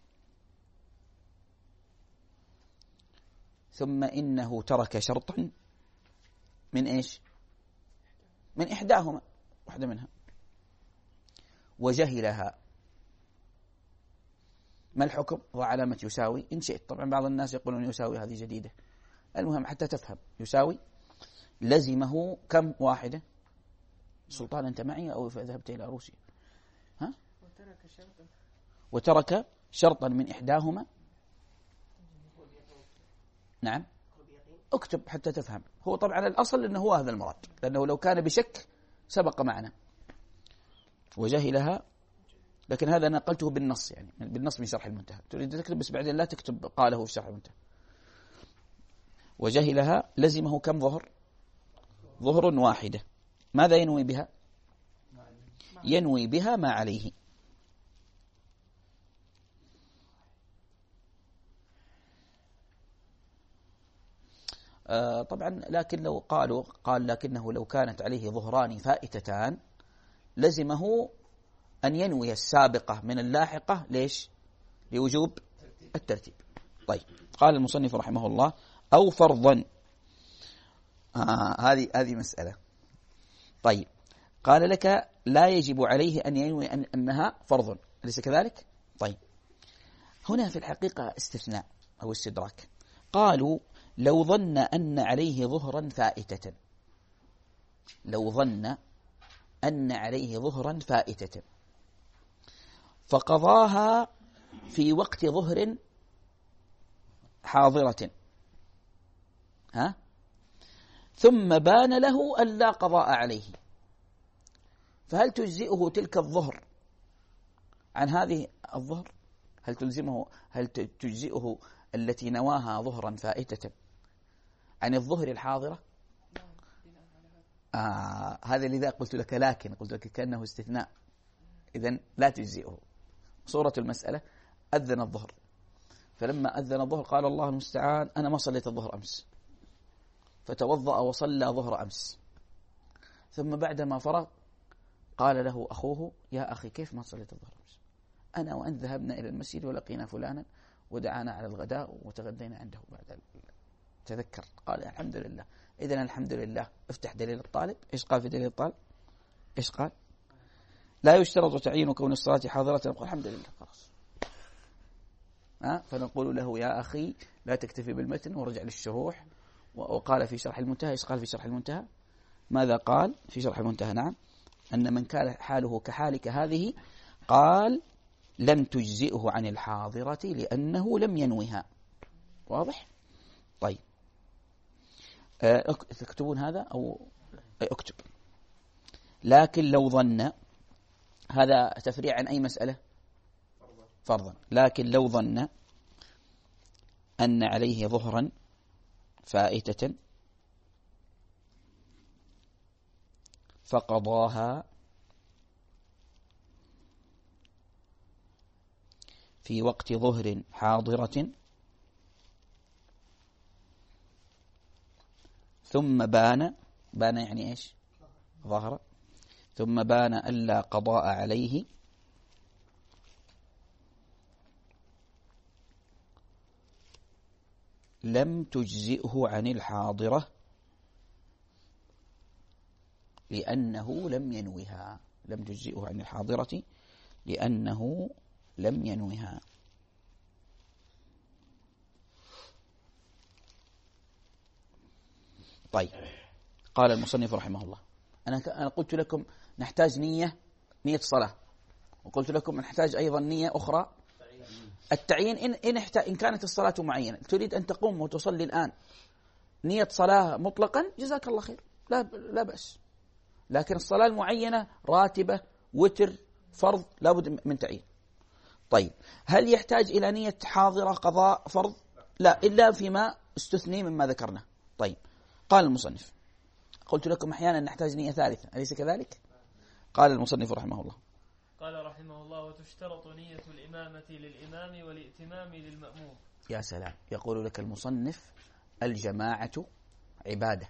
ثم إنه ترك شرطا من إيش؟ من إحداهما، واحدة منها، وجهلها، ما الحكم؟ وعلامة يساوي إن شئت. طبعا بعض الناس يقولون يساوي، هذه جديدة، المهم حتى تفهم. يساوي لزمه كم واحدة؟ سلطان أنت معي أو ذهبت إلى روسيا؟ ها؟ وترك شرطا وترك شرطا من إحداهما. نعم اكتب حتى تفهم. هو طبعا الأصل أنه هو هذا المراد، لأنه لو كان بشك سبق معنا. وجهلها، لكن هذا نقلته بالنص، يعني بالنص من شرح المنتهى. تريد تكتب بس بعدين لا تكتب قاله في شرح المنتهى. وجهلها لزمه كم ظهر؟ ظهر واحدة. ماذا ينوي بها؟ ينوي بها ما عليه. آه طبعا لكن لو قالوا قال لكنه لو كانت عليه ظهران فائتتان لزمه أن ينوي السابقة من اللاحقة. ليش؟ لوجوب الترتيب. طيب قال المصنف رحمه الله أو فرضا. آه هذه هذه مسألة. طيب قال لك لا يجب عليه أن ينوي أن أنها فرض، أليس كذلك؟ طيب هنا في الحقيقة استثناء أو استدراك. قالوا لو ظن أن عليه ظهرا فائتة، لو ظن أن عليه ظهرا فائتة فقضاها في وقت ظهر حاضرة، ها؟ ثم بان له أن لا قضاء عليه، فهل تجزئه تلك الظهر عن هذه الظهر؟ هل تلزمه هل تجزئه التي نواها ظهرا فائتة عن الظهر الحاضرة؟ آه هذا لذا قلت لك، لكن قلت لك كأنه استثناء، إذن لا تجزئه. صورة المسألة: أذن الظهر، فلما أذن الظهر قال الله المستعان أنا ما صليت الظهر أمس، فتوضأ وصلى ظهر أمس، ثم بعدما فرغ قال له أخوه: يا أخي كيف ما صليت الظهر أمس؟ أنا وأنت ذهبنا إلى المسجد ولقينا فلانا ودعانا على الغداء وتغدينا عنده بعد. تذكر، قال الحمد لله. إذن الحمد لله. افتح دليل الطالب. إيش قال في دليل الطالب؟ إيش قال؟ لا يشترط تعيين كون الصلاة حاضرة. نقول الحمد لله خلاص. ها؟ فنقول له: يا أخي لا تكتفي بالمتن ورجع للشروح. وقال في شرح المنتهى. إيش قال في شرح المنتهى؟ ماذا قال في شرح المنتهى؟ نعم، أن من كان حاله كحالك هذه، قال لم تجزئه عن الحاضرة لأنه لم ينوها. واضح؟ طيب، تكتبون هذا أو اكتب. لكن لو ظن، هذا تفريع عن أي مسألة؟ فرضا. لكن لو ظن أن عليه ظهرا فائتة فقضاها في وقت ظهر حاضرة ثم بان، بان يعني إيش؟ ظهر. ثم بان ألا قضاء عليه، لم تجزئه عن الحاضرة لأنه لم ينوها. لم تجزئه عن الحاضرة لأنه لم ينوها. طيب، قال المصنف رحمه الله: أنا أنا قلت لكم نحتاج نية، نية صلاة، وقلت لكم نحتاج أيضا نية أخرى، التعيين. إن إن, إن كانت الصلاة معينة، تريد أن تقوم وتصلي الآن نية صلاة مطلقا، جزاك الله خير، لا لا بأس. لكن الصلاة المعينة راتبة، وتر، فرض، لابد من تعيين. طيب، هل يحتاج إلى نية حاضرة قضاء فرض؟ لا، إلا فيما استثني مما ذكرنا. طيب، قال المصنف: قلت لكم أحيانا نحتاج نية ثالثة، أليس كذلك؟ قال المصنف رحمه الله: قال رحمه الله: وتشترط نية الإمامة للإمام والائتمام للمأموم. يا سلام، يقول لك المصنف: الجماعة عبادة،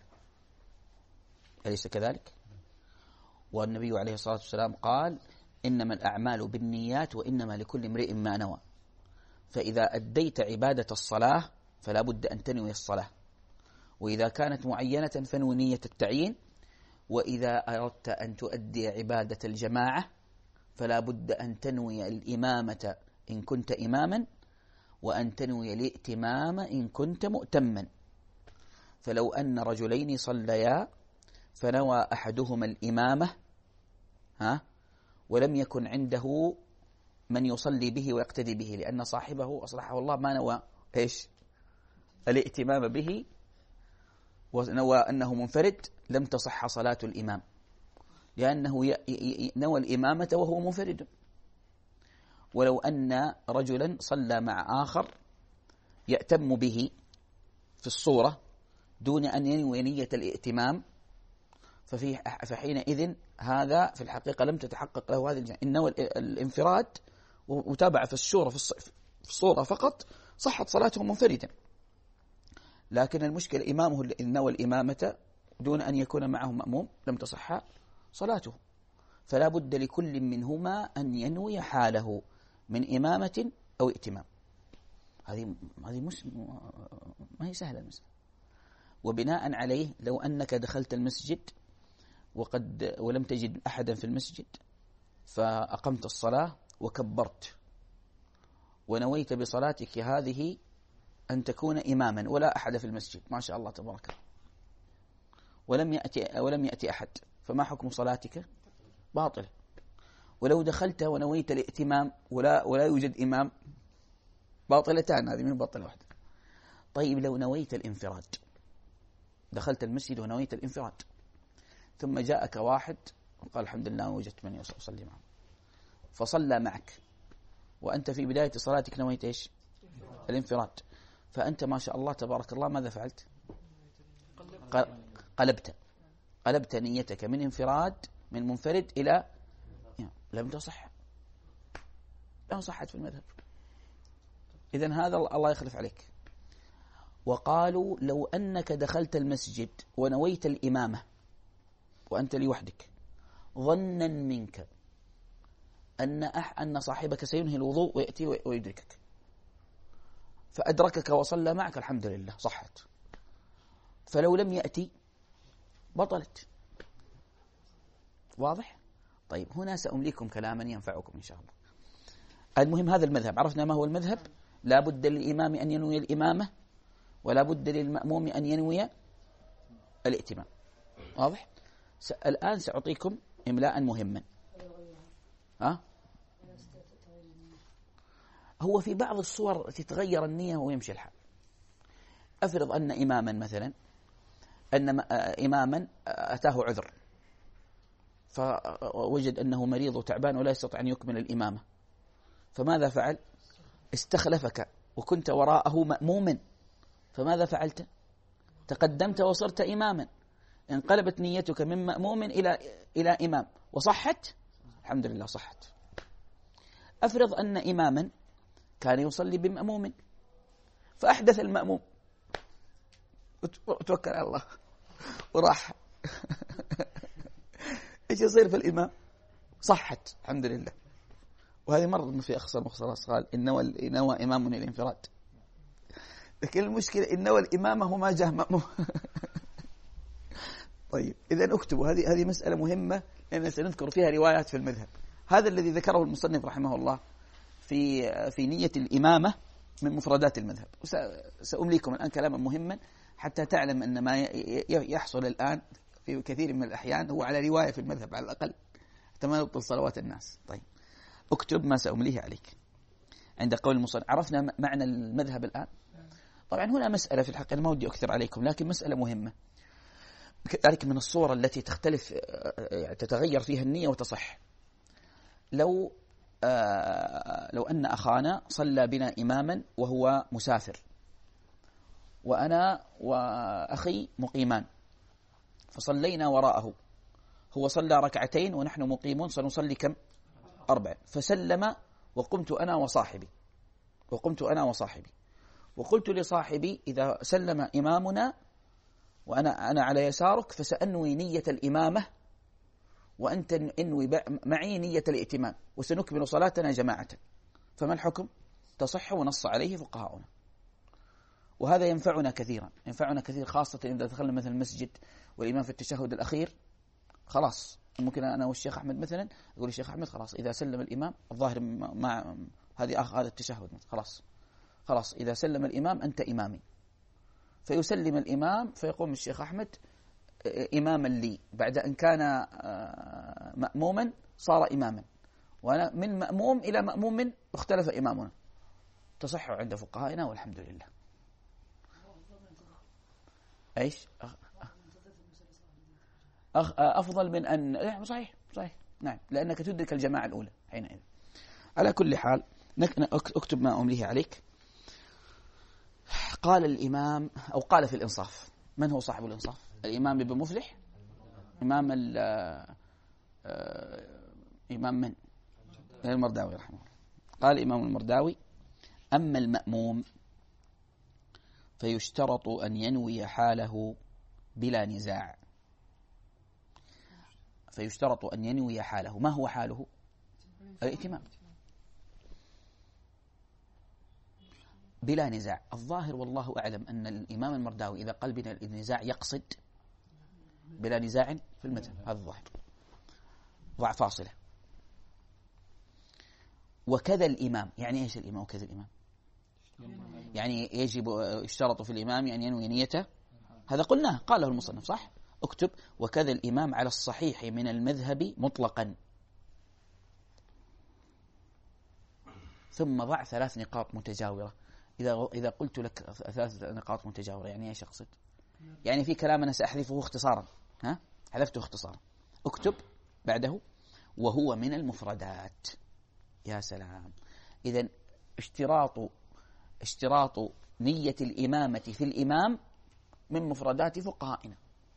أليس كذلك؟ والنبي عليه الصلاة والسلام قال: إنما الأعمال بالنيات وإنما لكل امرئ ما نوى. فإذا أديت عبادة الصلاة فلا بد أن تنوي الصلاة، وإذا كانت معينة فنوي نية التعيين، وإذا أردت أن تؤدي عبادة الجماعة فلا بد أن تنوي الإمامة إن كنت إماما، وأن تنوي الائتمام إن كنت مؤتما. فلو أن رجلين صليا فنوى أحدهما الإمامة، ها، ولم يكن عنده من يصلي به ويقتدي به، لأن صاحبه أصلحه الله ما نوى إيش؟ الائتمام به، ونوى أنه منفرد، لم تصح صلاة الإمام، لأنه نوى الإمامة وهو منفرد. ولو أن رجلا صلى مع آخر يأتم به في الصورة دون أن ينوي نية الائتمام، ففي فحينئذ هذا في الحقيقة لم تتحقق له هذه الجانب. إن نوى الانفراد وتابع في الصورة في الصورة فقط صحت صلاته منفردا. لكن المشكلة إمامه إن نوى الإمامة دون أن يكون معه مأموم، لم تصح صلاته. فلا بد لكل منهما أن ينوي حاله من إمامة أو ائتمام. هذه هذه مش ما هي سهلة المسألة. وبناء عليه لو أنك دخلت المسجد وقد ولم تجد أحدا في المسجد، فأقمت الصلاة وكبرت ونويت بصلاتك هذه أن تكون إماما ولا أحد في المسجد، ما شاء الله تبارك الله، ولم يأتي ولم يأتي أحد، فما حكم صلاتك؟ باطل. ولو دخلت ونويت الائتمام ولا ولا يوجد إمام، باطلتان، هذه من باطلة واحدة. طيب، لو نويت الانفراد، دخلت المسجد ونويت الانفراد، ثم جاءك واحد وقال الحمد لله وجدت من يصلي معه، فصلى معك وأنت في بداية صلاتك نويت إيش؟ الانفراد، فأنت ما شاء الله تبارك الله ماذا فعلت؟ قلبت قلبت نيتك من انفراد من منفرد إلى لم تصح، لم صحت في المذهب. إذن هذا الله يخلف عليك. وقالوا لو أنك دخلت المسجد ونويت الإمامة وأنت لوحدك ظنا منك أن أح أن صاحبك سينهي الوضوء ويأتي ويدركك فأدركك وصلى معك، الحمد لله صحت. فلو لم يأتي بطلت. واضح؟ طيب هنا سأمليكم كلاما ينفعكم إن شاء الله. المهم هذا المذهب، عرفنا ما هو المذهب. لا بد للإمام أن ينوي الإمامة ولا بد للمأموم أن ينوي الائتمام. واضح؟ الآن سأعطيكم إملاء مهما. ها؟ هو في بعض الصور تتغير النية ويمشي الحال. أفرض أن إماما مثلا أن إماما أتاه عذر فوجد أنه مريض وتعبان ولا يستطيع أن يكمل الإمامة، فماذا فعل؟ استخلفك وكنت وراءه مأموما، فماذا فعلت؟ تقدمت وصرت إماما، انقلبت نيتك من مأموم إلى إلى إمام وصحت، الحمد لله صحت. أفرض أن إماما كان يصلي بمأموم فأحدث المأموم وتوكل على الله وراح إيش يصير في الإمام؟ صحت الحمد لله. وهذه مرة في أخصر مخصص قال إن نوى نوى إمام الانفراد، لكن المشكلة إن نوى الإمامة هو ما جاء مأموم. طيب إذا اكتبوا هذه هذه مسألة مهمة لأن سنذكر فيها روايات في المذهب. هذا الذي ذكره المصنف رحمه الله في في نية الإمامة من مفردات المذهب. سأمليكم الآن كلاما مهما حتى تعلم أن ما يحصل الآن في كثير من الأحيان هو على رواية في المذهب على الأقل حتى ما يبطل صلوات الناس. طيب اكتب ما سأمليه عليك. عند قول المصنف عرفنا معنى المذهب الآن. طبعا هنا مسألة في الحقيقة ما ودي أكثر عليكم لكن مسألة مهمة، كذلك من الصور التي تختلف تتغير فيها النية وتصح. لو آه لو أن أخانا صلى بنا إماما وهو مسافر وأنا وأخي مقيمان فصلينا وراءه، هو صلى ركعتين ونحن مقيمون سنصلي كم؟ أربع. فسلم وقمت أنا وصاحبي وقمت أنا وصاحبي وقلت لصاحبي إذا سلم إمامنا وأنا أنا على يسارك فسأنوي نية الإمامة وأنت انوي معي نية الائتمام وسنكمل صلاتنا جماعة، فما الحكم؟ تصح ونص عليه فقهاؤنا. وهذا ينفعنا كثيرا ينفعنا كثير خاصة إذا دخلنا مثلا المسجد والإمام في التشهد الأخير خلاص ممكن أنا والشيخ أحمد مثلا يقول الشيخ أحمد خلاص إذا سلم الإمام الظاهر مع هذه هذا التشهد خلاص خلاص إذا سلم الإمام أنت إمامي، فيسلم الإمام فيقوم الشيخ أحمد إماما لي بعد أن كان مأموما صار إماما، وأنا من مأموم إلى مأموم اختلف إمامنا، تصح عند فقهائنا والحمد لله. أيش أفضل من أن صحيح صحيح نعم لأنك تدرك الجماعة الأولى حينئذ. على كل حال اكتب ما أمليه عليك. قال الإمام أو قال في الإنصاف، من هو صاحب الإنصاف؟ الإمام ابن مفلح، إمام ال إمام من؟ المرداوي رحمه الله. قال الإمام المرداوي أما المأموم فيشترط أن ينوي حاله بلا نزاع. فيشترط أن ينوي حاله. ما هو حاله؟ الائتمام بلا نزاع. الظاهر والله أعلم أن الإمام المرداوي إذا قال بنا النزاع يقصد بلا نزاع في المذهب، هذا الظاهر ضع فاصلة. وكذا الإمام، يعني إيش الإمام وكذا الإمام؟ يعني يجب يشترط في الإمام أن ينوي نيته، هذا قلناه قاله المصنف صح؟ اكتب وكذا الإمام على الصحيح من المذهب مطلقا. ثم ضع ثلاث نقاط متجاورة. إذا إذا قلت لك ثلاث نقاط متجاورة يعني إيش أقصد؟ يعني في كلام أنا سأحذفه اختصارا، ها؟ حذفته اختصارا. اكتب بعده وهو من المفردات. يا سلام. إذن اشتراط اشتراط نية الإمامة في الإمام من مفردات فقهائنا.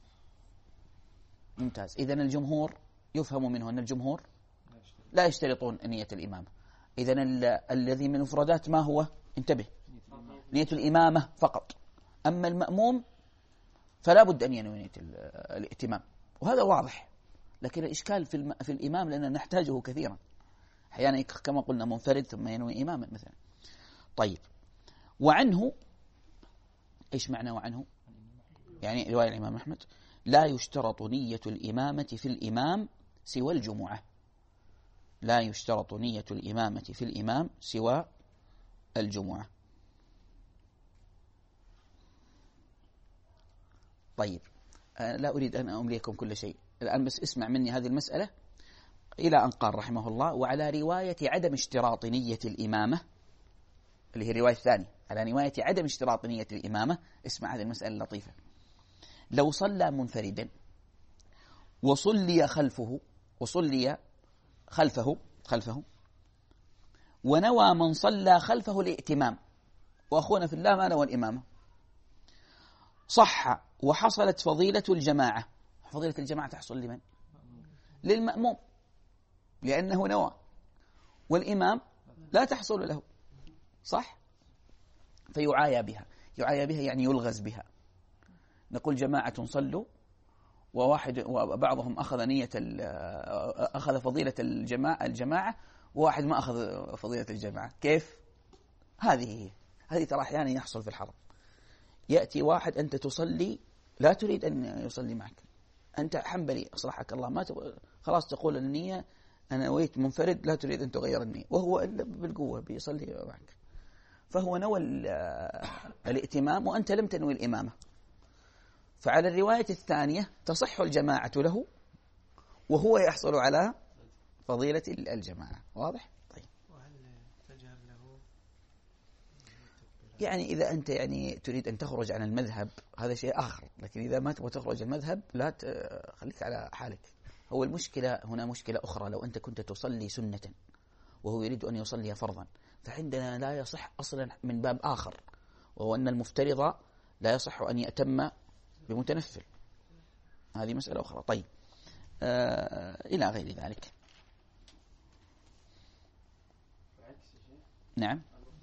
ممتاز. إذن الجمهور يفهم منه أن الجمهور لا يشترطون نية الإمامة. إذن الذي من المفردات ما هو؟ انتبه، نية الإمامة فقط. أما المأموم فلا بد أن ينوي نية الائتمام، وهذا واضح. لكن الإشكال في, الم... في الإمام لأننا نحتاجه كثيرا، أحيانا كما قلنا منفرد ثم ينوي إماما مثلا. طيب، وعنه إيش معنى وعنه؟ يعني رواية الإمام أحمد لا يشترط نية الإمامة في الإمام سوى الجمعة. لا يشترط نية الإمامة في الإمام سوى الجمعة. طيب، لا أريد أن أمليكم كل شيء الآن، بس اسمع مني هذه المسألة. إلى أن قال رحمه الله: وعلى رواية عدم اشتراط نية الإمامة، اللي هي الرواية الثانية، على رواية عدم اشتراط نية الإمامة، اسمع هذه المسألة اللطيفة: لو صلى منفردا وصلي خلفه وصلي خلفه خلفه ونوى من صلى خلفه الائتمام، وأخونا في الله ما نوى الإمامة، صح وحصلت فضيلة الجماعة. فضيلة الجماعة تحصل لمن؟ للمأموم، لأنه نوى، والإمام لا تحصل له، صح؟ فيعايا بها. يعايا بها يعني يلغز بها. نقول جماعة صلوا، وواحد وبعضهم أخذ نية أخذ فضيلة الجماعة الجماعة وواحد ما أخذ فضيلة الجماعة. كيف؟ هذه هي هذه ترى أحيانا يحصل في الحرم. يأتي واحد أنت تصلي لا تريد أن يصلي معك، أنت حنبلي أصلحك الله، ما تب... خلاص تقول النية أنا نويت منفرد، لا تريد أن تغير النية، وهو بالقوة بيصلي معك، فهو نوى الائتمام وأنت لم تنوي الإمامة. فعلى الرواية الثانية تصح الجماعة له وهو يحصل على فضيلة الجماعة. واضح؟ طيب. وهل تجهر له؟ يعني إذا أنت يعني تريد أن تخرج عن المذهب هذا شيء آخر، لكن إذا ما تبغى تخرج عن المذهب لا خليك على حالك. هو المشكلة هنا مشكلة أخرى: لو أنت كنت تصلي سنة وهو يريد أن يصلي فرضا، فعندنا لا يصح أصلا من باب آخر، وهو أن المفترض لا يصح أن يأتم بمتنفل. هذه مسألة أخرى. طيب، آه إلى غير ذلك. نعم،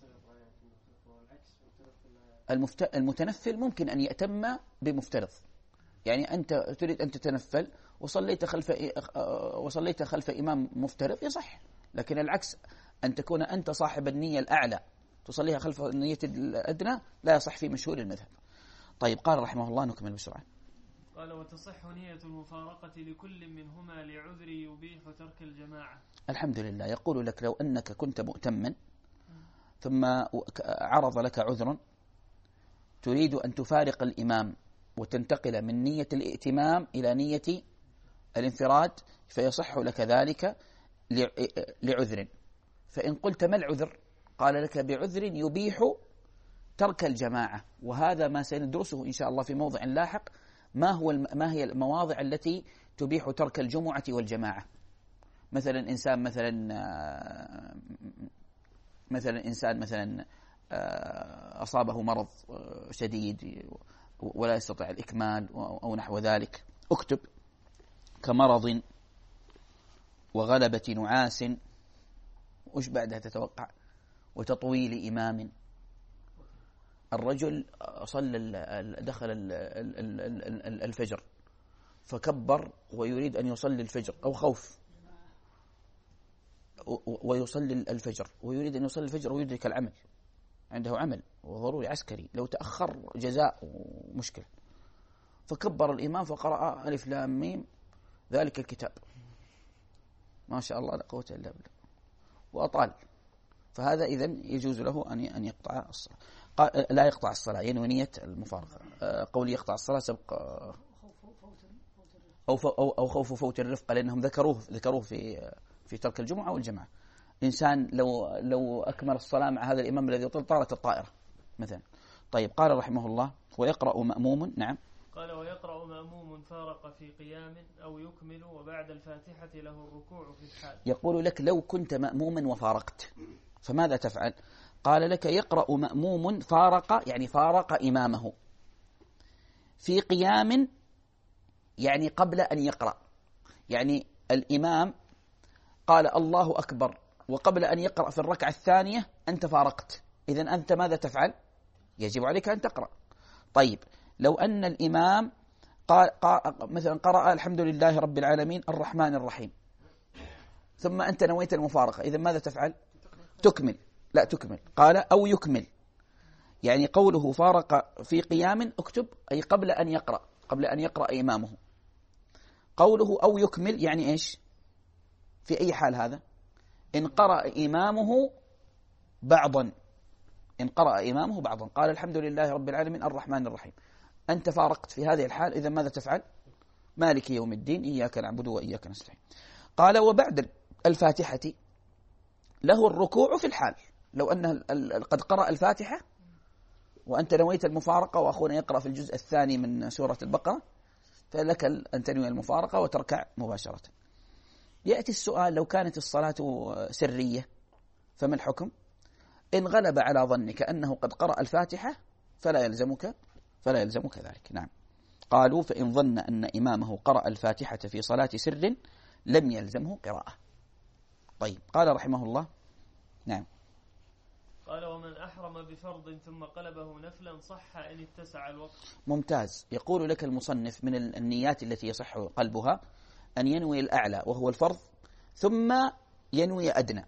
المفت... المتنفل ممكن أن يأتم بمفترض. يعني أنت تريد أن تتنفل وصليت خلف وصليت خلف إمام مفترض، يصح. لكن العكس، أن تكون أنت صاحب النية الأعلى تصليها خلف النية الأدنى، لا يصح في مشهور المذهب. طيب، قال رحمه الله، نكمل بسرعة. قال: وتصح نية المفارقة لكل منهما لعذر يبيح ترك الجماعة. الحمد لله. يقول لك: لو أنك كنت مؤتما ثم عرض لك عذر تريد أن تفارق الإمام وتنتقل من نية الائتمام إلى نية الانفراد، فيصح لك ذلك لعذر. فإن قلت: ما العذر؟ قال لك: بعذر يبيح ترك الجماعة. وهذا ما سندرسه إن شاء الله في موضع لاحق، ما هو ما هي المواضع التي تبيح ترك الجمعة والجماعة. مثلا إنسان مثلا مثلا إنسان مثلا أصابه مرض شديد ولا يستطيع الإكمال أو نحو ذلك، اكتب: كمرض وغلبة نعاس، وش بعدها تتوقع؟ وتطويل إمام. الرجل صلى دخل الفجر فكبر ويريد أن يصلي الفجر، أو خوف ويصلي الفجر ويريد أن يصلي الفجر ويدرك العمل، عنده عمل وضروري عسكري، لو تأخر جزاء مشكلة. فكبر الإمام فقرأ ألف لام ميم ذلك الكتاب، ما شاء الله لا قوة إلا بالله، وأطال. فهذا إذن يجوز له أن أن يقطع الصلاة. لا يقطع الصلاة، ينوي نية المفارقة. قولي يقطع الصلاة سبق أو أو أو خوف فوت الرفقة، لأنهم ذكروه ذكروه في في ترك الجمعة والجماعة. إنسان لو لو أكمل الصلاة مع هذا الإمام الذي يطيل طارت الطائرة مثلا. طيب، قال رحمه الله: ويقرأ مأموم. نعم، قال: ويقرأ مأموم فارق في قيام أو يكمل وبعد الفاتحة له الركوع في الحال. يقول لك لو كنت مأموما وفارقت فماذا تفعل؟ قال لك يقرأ مأموم فارق يعني فارق إمامه في قيام يعني قبل أن يقرأ، يعني الإمام قال الله أكبر وقبل أن يقرأ في الركعة الثانية أنت فارقت، إذن أنت ماذا تفعل؟ يجب عليك أن تقرأ. طيب لو أن الإمام قال مثلا قرأ الحمد لله رب العالمين الرحمن الرحيم ثم أنت نويت المفارقة، إذن ماذا تفعل؟ تكمل. لا تكمل. قال أو يكمل، يعني قوله فارق في قيام اكتب أي قبل أن يقرأ، قبل أن يقرأ إمامه. قوله أو يكمل يعني إيش؟ في أي حال هذا؟ إن قرأ إمامه بعضا، إن قرأ إمامه بعضا قال الحمد لله رب العالمين الرحمن الرحيم، أنت فارقت في هذه الحال، إذا ماذا تفعل؟ مالك يوم الدين إياك نعبد وإياك نستعين. قال وبعد الفاتحة له الركوع في الحال، لو أنه قد قرأ الفاتحة وأنت نويت المفارقة وأخونا يقرأ في الجزء الثاني من سورة البقرة فلك أن تنوي المفارقة وتركع مباشرة. يأتي السؤال لو كانت الصلاة سرية فما الحكم؟ إن غلب على ظنك أنه قد قرأ الفاتحة فلا يلزمك فلا يلزمك ذلك. نعم. قالوا فإن ظن أن إمامه قرأ الفاتحة في صلاة سر لم يلزمه قراءة. طيب قال رحمه الله. نعم. قال ومن أحرم بفرض ثم قلبه نفلا صح إن اتسع الوقت. ممتاز. يقول لك المصنف من النيات التي يصح قلبها أن ينوي الأعلى وهو الفرض ثم ينوي أدنى،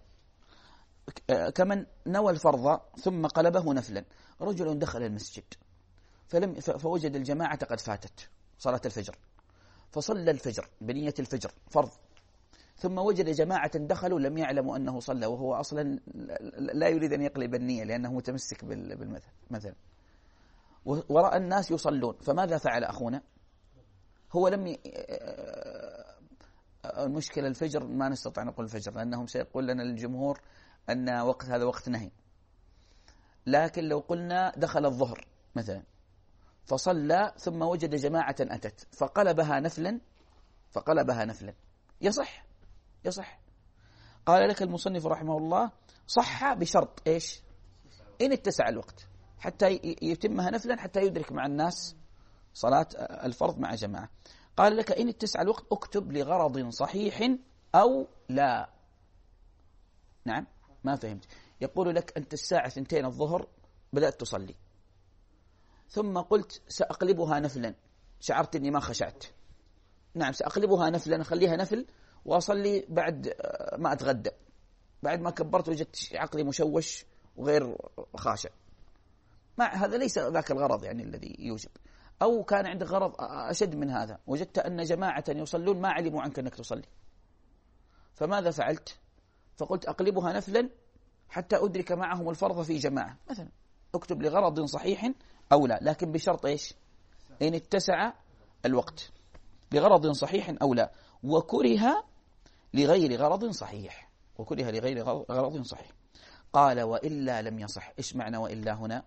كمن نوى الفرض ثم قلبه نفلا. رجل دخل المسجد فلم فوجد الجماعة قد فاتت صلاة الفجر فصلى الفجر بنية الفجر فرض، ثم وجد جماعة دخلوا لم يعلموا أنه صلى وهو أصلا لا يريد أن يقلب النية لأنه متمسك بالمثل مثلا، ورأى الناس يصلون، فماذا فعل أخونا؟ هو لم ي... المشكلة الفجر ما نستطيع نقول الفجر لأنهم سيقول لنا الجمهور أن وقت هذا وقت نهي، لكن لو قلنا دخل الظهر مثلا فصلى ثم وجد جماعة أتت فقلبها نفلا فقلبها نفلا يصح يصح. قال لك المصنف رحمه الله صح بشرط إيش؟ إن اتسع الوقت حتى يتمها نفلا حتى يدرك مع الناس صلاة الفرض مع جماعة. قال لك إن اتسع الوقت اكتب لغرض صحيح أو لا. نعم ما فهمت. يقول لك أنت الساعة ثنتين الظهر بدأت تصلي ثم قلت سأقلبها نفلا، شعرت أني ما خشعت، نعم سأقلبها نفلا أخليها نفل وأصلي بعد ما أتغدى، بعد ما كبرت وجدت عقلي مشوش وغير خاشع، مع هذا ليس ذاك الغرض يعني الذي يوجب. أو كان عندك غرض أشد من هذا، وجدت أن جماعة يصلون ما علموا عنك أنك تصلي، فماذا فعلت؟ فقلت أقلبها نفلا حتى أدرك معهم الفرض في جماعة مثلا. اكتب لغرض صحيح أو لا، لكن بشرط إيش؟ إن اتسع الوقت لغرض صحيح أو لا. وكره لغير غرض صحيح، وكره لغير غرض صحيح. قال وإلا لم يصح. إيش معنى وإلا هنا؟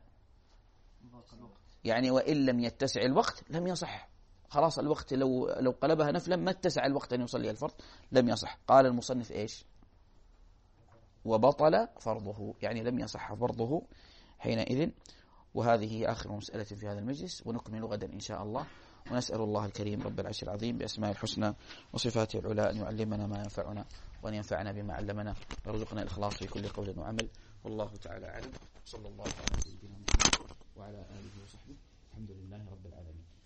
يعني وإن لم يتسع الوقت لم يصح، خلاص الوقت لو لو قلبها نفلا ما اتسع الوقت أن يصلي الفرض لم يصح. قال المصنف إيش؟ وبطل فرضه، يعني لم يصح فرضه حينئذ. وهذه آخر مسألة في هذا المجلس، ونكمل غدا إن شاء الله. ونسأل الله الكريم رب العرش العظيم بأسماء الحسنى وصفاته العلى أن يعلمنا ما ينفعنا وأن ينفعنا بما علمنا، ويرزقنا الإخلاص في كل قول وعمل. والله تعالى أعلم. صلى الله على سيدنا محمد وعلى آله وصحبه. الحمد لله رب العالمين.